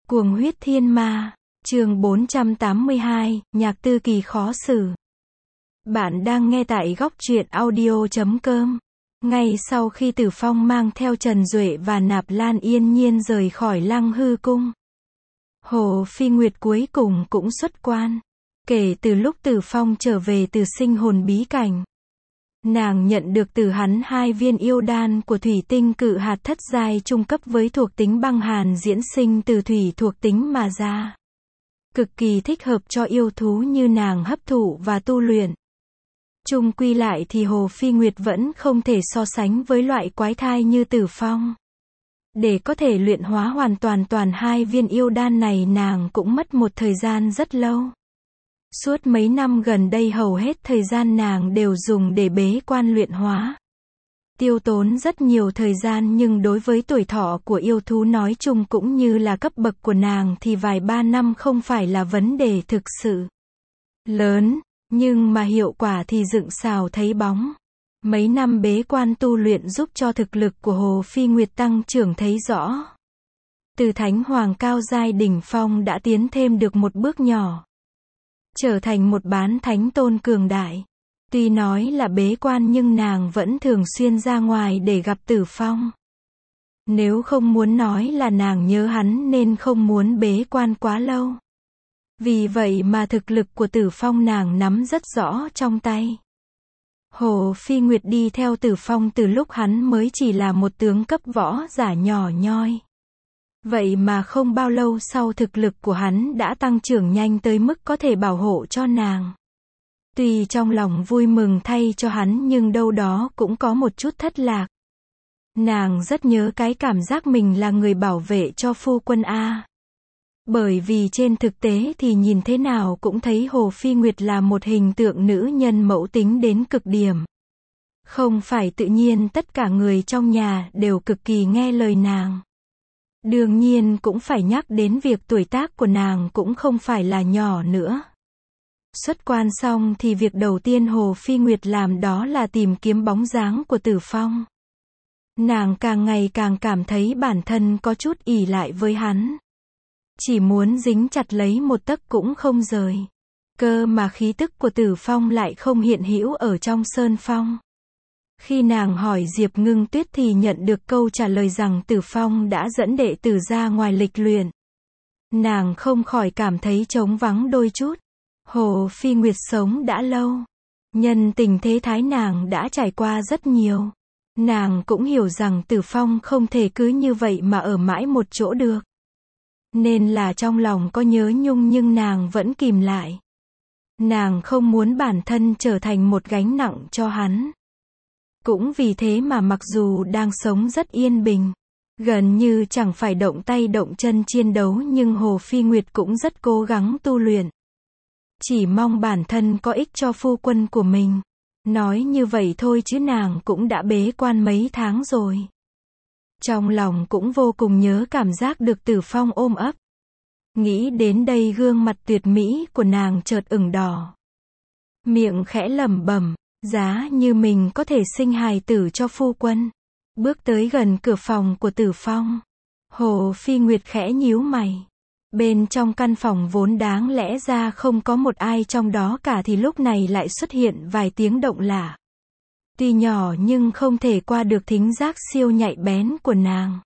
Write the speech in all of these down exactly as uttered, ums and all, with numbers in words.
Cuồng huyết thiên ma, chương bốn trăm tám mươi hai, Nhạc Tư Kỳ khó xử. Bạn đang nghe tại góc truyện audio chấm com. Ngay sau khi Tử Phong mang theo Trần Duệ và Nạp Lan yên nhiên rời khỏi Lăng Hư Cung, Hồ Phi Nguyệt cuối cùng cũng xuất quan. Kể từ lúc Tử Phong trở về từ sinh hồn bí cảnh, nàng nhận được từ hắn hai viên yêu đan của thủy tinh cự hạt thất giai trung cấp với thuộc tính băng hàn diễn sinh từ thủy thuộc tính mà ra. Cực kỳ thích hợp cho yêu thú như nàng hấp thụ và tu luyện. Chung quy lại thì Hồ Phi Nguyệt vẫn không thể so sánh với loại quái thai như Tử Phong. Để có thể luyện hóa hoàn toàn toàn hai viên yêu đan này nàng cũng mất một thời gian rất lâu. Suốt mấy năm gần đây hầu hết thời gian nàng đều dùng để bế quan luyện hóa. Tiêu tốn rất nhiều thời gian, nhưng đối với tuổi thọ của yêu thú nói chung cũng như là cấp bậc của nàng thì vài ba năm không phải là vấn đề thực sự lớn, nhưng mà hiệu quả thì dựng xào thấy bóng. Mấy năm bế quan tu luyện giúp cho thực lực của Hồ Phi Nguyệt tăng trưởng thấy rõ. Từ Thánh Hoàng cao giai đỉnh phong đã tiến thêm được một bước nhỏ, trở thành một bán thánh tôn cường đại. Tuy nói là bế quan nhưng nàng vẫn thường xuyên ra ngoài để gặp Tử Phong. Nếu không muốn nói là nàng nhớ hắn nên không muốn bế quan quá lâu. Vì vậy mà thực lực của Tử Phong nàng nắm rất rõ trong tay. Hồ Phi Nguyệt đi theo Tử Phong từ lúc hắn mới chỉ là một tướng cấp võ giả nhỏ nhoi. Vậy mà không bao lâu sau thực lực của hắn đã tăng trưởng nhanh tới mức có thể bảo hộ cho nàng. Tuy trong lòng vui mừng thay cho hắn nhưng đâu đó cũng có một chút thất lạc. Nàng rất nhớ cái cảm giác mình là người bảo vệ cho phu quân a. Bởi vì trên thực tế thì nhìn thế nào cũng thấy Hồ Phi Nguyệt là một hình tượng nữ nhân mẫu tính đến cực điểm. Không phải tự nhiên tất cả người trong nhà đều cực kỳ nghe lời nàng. Đương nhiên cũng phải nhắc đến việc tuổi tác của nàng cũng không phải là nhỏ nữa. Xuất quan xong thì việc đầu tiên Hồ Phi Nguyệt làm đó là tìm kiếm bóng dáng của Tử Phong. Nàng càng ngày càng cảm thấy bản thân có chút ỷ lại với hắn. Chỉ muốn dính chặt lấy một tấc cũng không rời. Cơ mà khí tức của Tử Phong lại không hiện hữu ở trong sơn phong. Khi nàng hỏi Diệp Ngưng Tuyết thì nhận được câu trả lời rằng Tử Phong đã dẫn đệ tử ra ngoài lịch luyện. Nàng không khỏi cảm thấy trống vắng đôi chút. Hồ Phi Nguyệt sống đã lâu. Nhân tình thế thái nàng đã trải qua rất nhiều. Nàng cũng hiểu rằng Tử Phong không thể cứ như vậy mà ở mãi một chỗ được. Nên là trong lòng có nhớ nhung nhưng nàng vẫn kìm lại. Nàng không muốn bản thân trở thành một gánh nặng cho hắn. Cũng vì thế mà mặc dù đang sống rất yên bình, gần như chẳng phải động tay động chân chiến đấu, nhưng Hồ Phi Nguyệt cũng rất cố gắng tu luyện. Chỉ mong bản thân có ích cho phu quân của mình. Nói như vậy thôi chứ nàng cũng đã bế quan mấy tháng rồi. Trong lòng cũng vô cùng nhớ cảm giác được Tử Phong ôm ấp. Nghĩ đến đây gương mặt tuyệt mỹ của nàng chợt ửng đỏ. Miệng khẽ lẩm bẩm, giá như mình có thể sinh hài tử cho phu quân. Bước tới gần cửa phòng của Tử Phong, Hồ Phi Nguyệt khẽ nhíu mày. Bên trong căn phòng vốn đáng lẽ ra không có một ai trong đó cả thì lúc này lại xuất hiện vài tiếng động lạ. Tuy nhỏ nhưng không thể qua được thính giác siêu nhạy bén của nàng.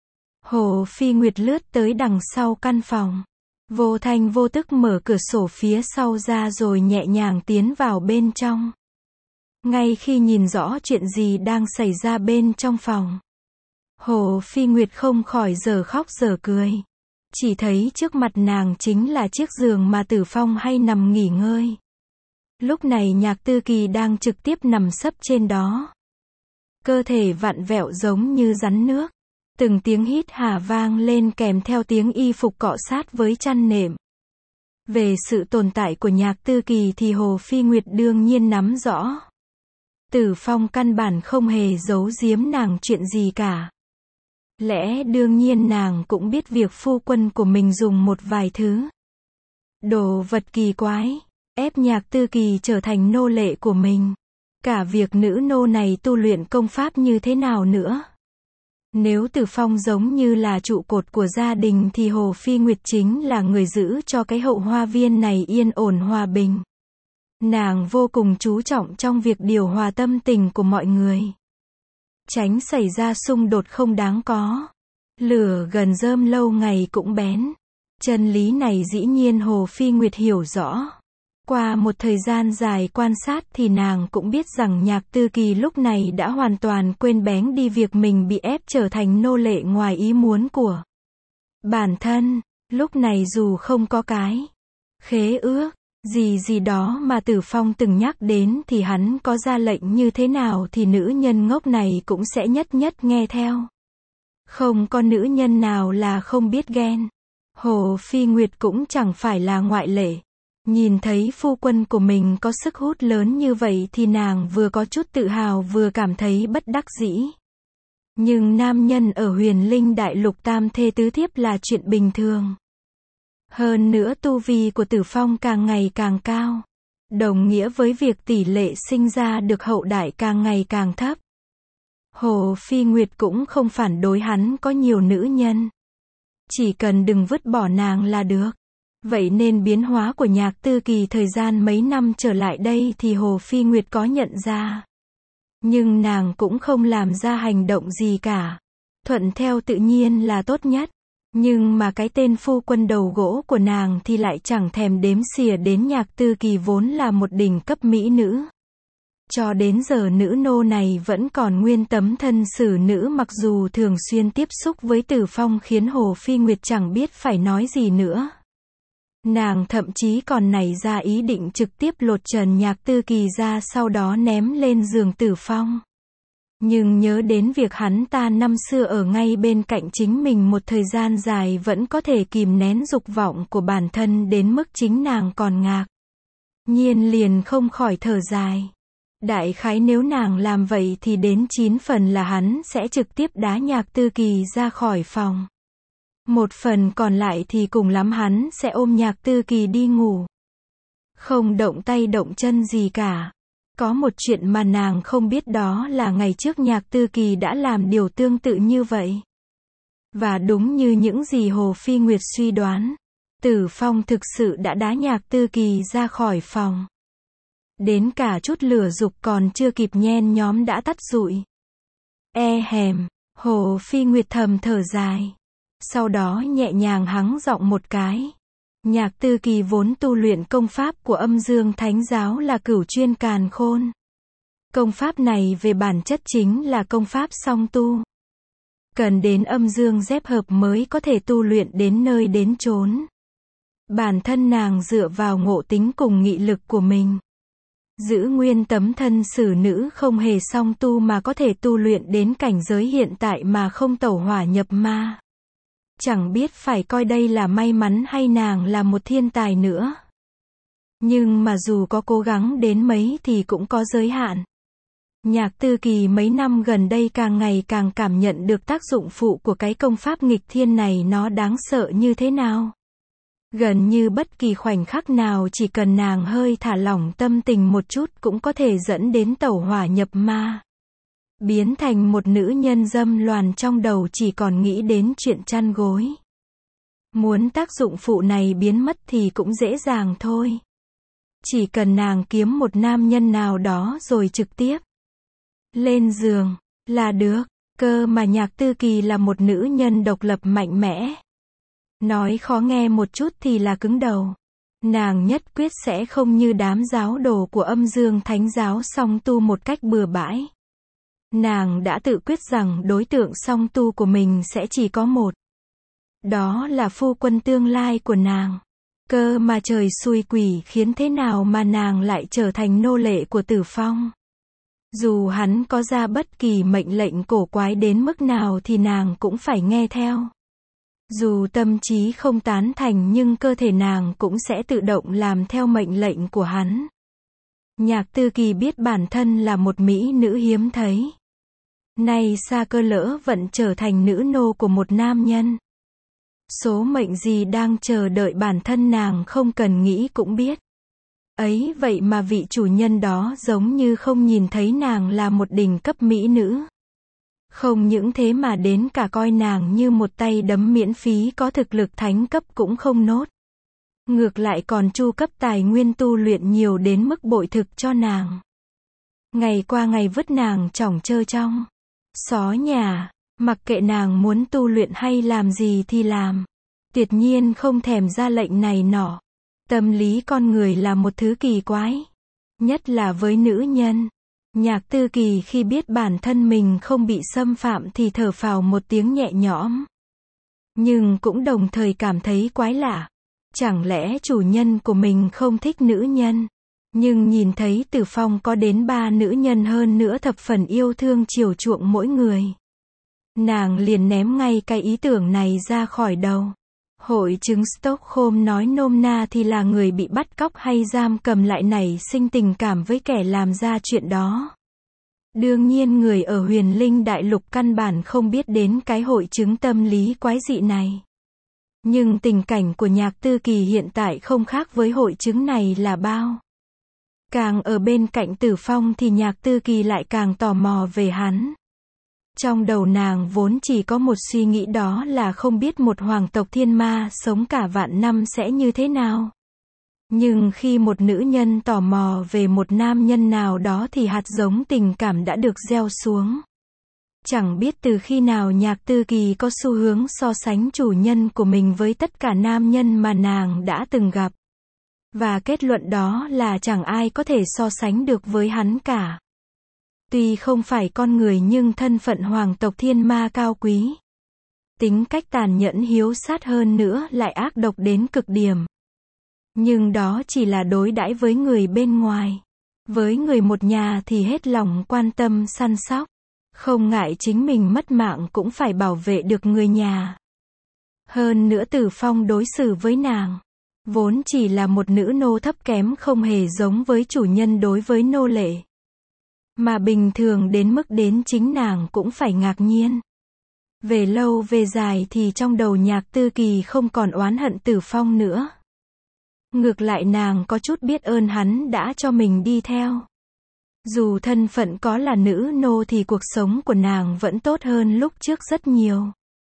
Hồ Phi Nguyệt lướt tới đằng sau căn phòng. Vô thanh vô tức mở cửa sổ phía sau ra rồi nhẹ nhàng tiến vào bên trong. Ngay khi nhìn rõ chuyện gì đang xảy ra bên trong phòng, Hồ Phi Nguyệt không khỏi giờ khóc giờ cười. Chỉ thấy trước mặt nàng chính là chiếc giường mà Tử Phong hay nằm nghỉ ngơi. Lúc này Nhạc Tư Kỳ đang trực tiếp nằm sấp trên đó. Cơ thể vặn vẹo giống như rắn nước. Từng tiếng hít hà vang lên kèm theo tiếng y phục cọ sát với chăn nệm. Về sự tồn tại của Nhạc Tư Kỳ thì Hồ Phi Nguyệt đương nhiên nắm rõ. Tử Phong căn bản không hề giấu giếm nàng chuyện gì cả. Lẽ đương nhiên nàng cũng biết việc phu quân của mình dùng một vài thứ đồ vật kỳ quái, ép Nhạc Tư Kỳ trở thành nô lệ của mình. Cả việc nữ nô này tu luyện công pháp như thế nào nữa. Nếu Tử Phong giống như là trụ cột của gia đình thì Hồ Phi Nguyệt chính là người giữ cho cái hậu hoa viên này yên ổn hòa bình. Nàng vô cùng chú trọng trong việc điều hòa tâm tình của mọi người. Tránh xảy ra xung đột không đáng có. Lửa gần rơm lâu ngày cũng bén. Chân lý này dĩ nhiên Hồ Phi Nguyệt hiểu rõ. Qua một thời gian dài quan sát thì nàng cũng biết rằng Nhạc Tư Kỳ lúc này đã hoàn toàn quên bén đi việc mình bị ép trở thành nô lệ ngoài ý muốn của bản thân. Lúc này dù không có cái khế ước gì gì đó mà Tử Phong từng nhắc đến thì hắn có ra lệnh như thế nào thì nữ nhân ngốc này cũng sẽ nhất nhất nghe theo. Không có nữ nhân nào là không biết ghen. Hồ Phi Nguyệt cũng chẳng phải là ngoại lệ. Nhìn thấy phu quân của mình có sức hút lớn như vậy thì nàng vừa có chút tự hào vừa cảm thấy bất đắc dĩ. Nhưng nam nhân ở Huyền Linh Đại Lục tam thê tứ thiếp là chuyện bình thường. Hơn nữa tu vi của Tử Phong càng ngày càng cao. Đồng nghĩa với việc tỷ lệ sinh ra được hậu đại càng ngày càng thấp. Hồ Phi Nguyệt cũng không phản đối hắn có nhiều nữ nhân. Chỉ cần đừng vứt bỏ nàng là được. Vậy nên biến hóa của Nhạc Tư Kỳ thời gian mấy năm trở lại đây thì Hồ Phi Nguyệt có nhận ra. Nhưng nàng cũng không làm ra hành động gì cả. Thuận theo tự nhiên là tốt nhất. Nhưng mà cái tên phu quân đầu gỗ của nàng thì lại chẳng thèm đếm xỉa đến Nhạc Tư Kỳ vốn là một đỉnh cấp mỹ nữ. Cho đến giờ nữ nô này vẫn còn nguyên tấm thân xử nữ mặc dù thường xuyên tiếp xúc với Tử Phong khiến Hồ Phi Nguyệt chẳng biết phải nói gì nữa. Nàng thậm chí còn nảy ra ý định trực tiếp lột trần Nhạc Tư Kỳ ra sau đó ném lên giường Tử Phong. Nhưng nhớ đến việc hắn ta năm xưa ở ngay bên cạnh chính mình một thời gian dài vẫn có thể kìm nén dục vọng của bản thân đến mức chính nàng còn ngạc nhiên liền không khỏi thở dài. Đại khái nếu nàng làm vậy thì đến chín phần là hắn sẽ trực tiếp đá Nhạc Tư Kỳ ra khỏi phòng. Một phần còn lại thì cùng lắm hắn sẽ ôm Nhạc Tư Kỳ đi ngủ. Không động tay động chân gì cả. Có một chuyện mà nàng không biết đó là ngày trước Nhạc Tư Kỳ đã làm điều tương tự như vậy. Và đúng như những gì Hồ Phi Nguyệt suy đoán, Tử Phong thực sự đã đá Nhạc Tư Kỳ ra khỏi phòng. Đến cả chút lửa dục còn chưa kịp nhen nhóm đã tắt rụi. E hèm, Hồ Phi Nguyệt thầm thở dài. Sau đó nhẹ nhàng hắng giọng một cái. Nhạc Tư Kỳ vốn tu luyện công pháp của Âm Dương Thánh Giáo là Cửu Chuyên Càn Khôn. Công pháp này về bản chất chính là công pháp song tu. Cần đến âm dương dép hợp mới có thể tu luyện đến nơi đến chốn. Bản thân nàng dựa vào ngộ tính cùng nghị lực của mình. Giữ nguyên tấm thân xử nữ không hề song tu mà có thể tu luyện đến cảnh giới hiện tại mà không tẩu hỏa nhập ma. Chẳng biết phải coi đây là may mắn hay nàng là một thiên tài nữa. Nhưng mà dù có cố gắng đến mấy thì cũng có giới hạn. Nhạc Tư Kỳ mấy năm gần đây càng ngày càng cảm nhận được tác dụng phụ của cái công pháp nghịch thiên này nó đáng sợ như thế nào. Gần như bất kỳ khoảnh khắc nào chỉ cần nàng hơi thả lỏng tâm tình một chút cũng có thể dẫn đến tẩu hỏa nhập ma. Biến thành một nữ nhân dâm loàn trong đầu chỉ còn nghĩ đến chuyện chăn gối. Muốn tác dụng phụ này biến mất thì cũng dễ dàng thôi. Chỉ cần nàng kiếm một nam nhân nào đó rồi trực tiếp lên giường là được. Cơ mà Nhạc Tư Kỳ là một nữ nhân độc lập mạnh mẽ. Nói khó nghe một chút thì là cứng đầu. Nàng nhất quyết sẽ không như đám giáo đồ của Âm Dương Thánh Giáo song tu một cách bừa bãi. Nàng đã tự quyết rằng đối tượng song tu của mình sẽ chỉ có một. Đó là phu quân tương lai của nàng. Cơ mà trời xui quỷ khiến thế nào mà nàng lại trở thành nô lệ của Tử Phong. Dù hắn có ra bất kỳ mệnh lệnh cổ quái đến mức nào thì nàng cũng phải nghe theo. Dù tâm trí không tán thành nhưng cơ thể nàng cũng sẽ tự động làm theo mệnh lệnh của hắn. Nhạc Tư Kỳ biết bản thân là một mỹ nữ hiếm thấy. Nay xa cơ lỡ vận trở thành nữ nô của một nam nhân. Số mệnh gì đang chờ đợi bản thân nàng không cần nghĩ cũng biết. Ấy vậy mà vị chủ nhân đó giống như không nhìn thấy nàng là một đỉnh cấp mỹ nữ. Không những thế mà đến cả coi nàng như một tay đấm miễn phí có thực lực thánh cấp cũng không nốt. Ngược lại còn chu cấp tài nguyên tu luyện nhiều đến mức bội thực cho nàng. Ngày qua ngày vứt nàng chỏng chơ trong xó nhà, mặc kệ nàng muốn tu luyện hay làm gì thì làm. Tuyệt nhiên không thèm ra lệnh này nọ. Tâm lý con người là một thứ kỳ quái. Nhất là với nữ nhân. Nhạc Tư Kỳ khi biết bản thân mình không bị xâm phạm thì thở phào một tiếng nhẹ nhõm. Nhưng cũng đồng thời cảm thấy quái lạ. Chẳng lẽ chủ nhân của mình không thích nữ nhân? Nhưng nhìn thấy Tử Phong có đến ba nữ nhân hơn nữa thập phần yêu thương chiều chuộng mỗi người. Nàng liền ném ngay cái ý tưởng này ra khỏi đầu. Hội chứng Stockholm nói nôm na thì là người bị bắt cóc hay giam cầm lại nảy sinh tình cảm với kẻ làm ra chuyện đó. Đương nhiên người ở Huyền Linh Đại Lục căn bản không biết đến cái hội chứng tâm lý quái dị này. Nhưng tình cảnh của Nhạc Tư Kỳ hiện tại không khác với hội chứng này là bao. Càng ở bên cạnh Tử Phong thì Nhạc Tư Kỳ lại càng tò mò về hắn. Trong đầu nàng vốn chỉ có một suy nghĩ, đó là không biết một hoàng tộc thiên ma sống cả vạn năm sẽ như thế nào. Nhưng khi một nữ nhân tò mò về một nam nhân nào đó thì hạt giống tình cảm đã được gieo xuống. Chẳng biết từ khi nào Nhạc Tư Kỳ có xu hướng so sánh chủ nhân của mình với tất cả nam nhân mà nàng đã từng gặp. Và kết luận đó là chẳng ai có thể so sánh được với hắn cả. Tuy không phải con người nhưng thân phận hoàng tộc thiên ma cao quý. Tính cách tàn nhẫn hiếu sát hơn nữa lại ác độc đến cực điểm. Nhưng đó chỉ là đối đãi với người bên ngoài. Với người một nhà thì hết lòng quan tâm săn sóc. Không ngại chính mình mất mạng cũng phải bảo vệ được người nhà. Hơn nữa Tử Phong đối xử với nàng. Vốn chỉ là một nữ nô thấp kém không hề giống với chủ nhân đối với nô lệ. Mà bình thường đến mức đến chính nàng cũng phải ngạc nhiên. Về lâu về dài thì trong đầu Nhạc Tư Kỳ không còn oán hận Tử Phong nữa. Ngược lại nàng có chút biết ơn hắn đã cho mình đi theo. Dù thân phận có là nữ nô thì cuộc sống của nàng vẫn tốt hơn lúc trước rất nhiều.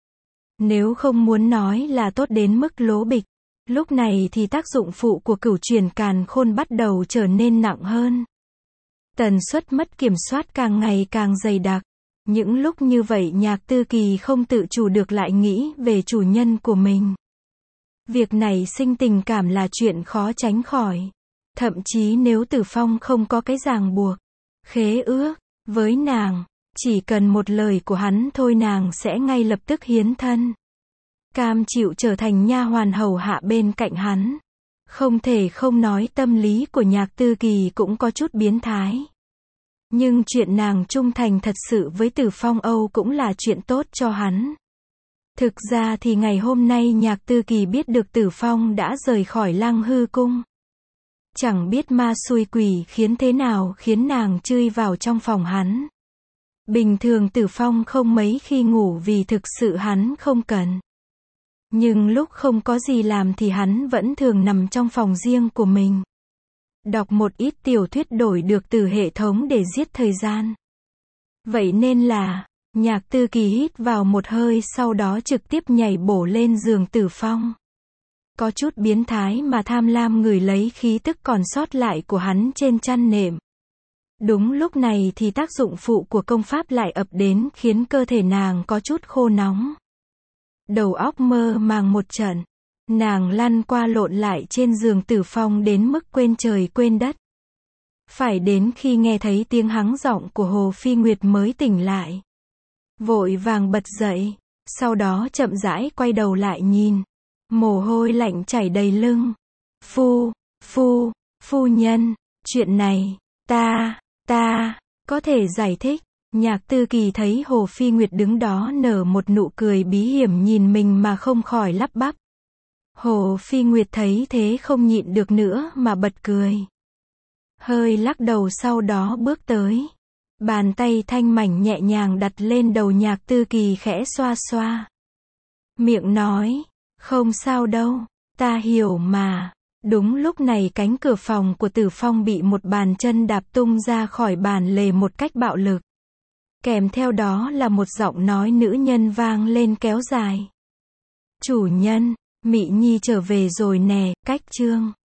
Nếu không muốn nói là tốt đến mức lố bịch. Lúc này thì tác dụng phụ của cửu chuyển càn khôn bắt đầu trở nên nặng hơn. Tần suất mất kiểm soát càng ngày càng dày đặc. Những lúc như vậy Nhạc Tư Kỳ không tự chủ được lại nghĩ về chủ nhân của mình. Việc này sinh tình cảm là chuyện khó tránh khỏi. Thậm chí nếu Tử Phong không có cái ràng buộc, khế ước với nàng, chỉ cần một lời của hắn thôi nàng sẽ ngay lập tức hiến thân. Cam chịu trở thành nha hoàn hầu hạ bên cạnh hắn. Không thể không nói tâm lý của Nhạc Tư Kỳ cũng có chút biến thái. Nhưng chuyện nàng trung thành thật sự với Tử Phong Âu cũng là chuyện tốt cho hắn. Thực ra thì ngày hôm nay Nhạc Tư Kỳ biết được Tử Phong đã rời khỏi Lăng Hư Cung. Chẳng biết ma xui quỷ khiến thế nào khiến nàng chui vào trong phòng hắn. Bình thường Tử Phong không mấy khi ngủ vì thực sự hắn không cần. Nhưng lúc không có gì làm thì hắn vẫn thường nằm trong phòng riêng của mình. Đọc một ít tiểu thuyết đổi được từ hệ thống để giết thời gian. Vậy nên là, Nhạc Tư Kỳ hít vào một hơi sau đó trực tiếp nhảy bổ lên giường Tử Phong. Có chút biến thái mà tham lam ngửi lấy khí tức còn sót lại của hắn trên chăn nệm. Đúng lúc này thì tác dụng phụ của công pháp lại ập đến khiến cơ thể nàng có chút khô nóng. Đầu óc mơ màng một trận. Nàng lăn qua lộn lại trên giường Tử Phong đến mức quên trời quên đất. Phải đến khi nghe thấy tiếng hắng giọng của Hồ Phi Nguyệt mới tỉnh lại. Vội vàng bật dậy. Sau đó chậm rãi quay đầu lại nhìn. Mồ hôi lạnh chảy đầy lưng. Phu, phu, phu nhân, chuyện này, ta, ta, có thể giải thích. Nhạc Tư Kỳ thấy Hồ Phi Nguyệt đứng đó nở một nụ cười bí hiểm nhìn mình mà không khỏi lắp bắp. Hồ Phi Nguyệt thấy thế không nhịn được nữa mà bật cười. Hơi lắc đầu sau đó bước tới. Bàn tay thanh mảnh nhẹ nhàng đặt lên đầu Nhạc Tư Kỳ khẽ xoa xoa. Miệng nói, không sao đâu, ta hiểu mà. Đúng lúc này cánh cửa phòng của Tử Phong bị một bàn chân đạp tung ra khỏi bàn lề một cách bạo lực. Kèm theo đó là một giọng nói nữ nhân vang lên kéo dài. Chủ nhân, Mị Nhi trở về rồi nè, cách chương